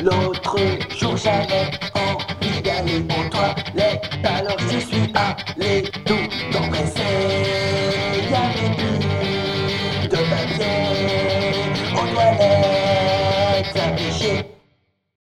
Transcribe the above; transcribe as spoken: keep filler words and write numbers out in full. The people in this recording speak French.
L'autre jour j'avais envie d'aller aux toilettes, alors j'y suis allé tout empressé. Y'avait plus de papier aux toilettes, ça fait chier.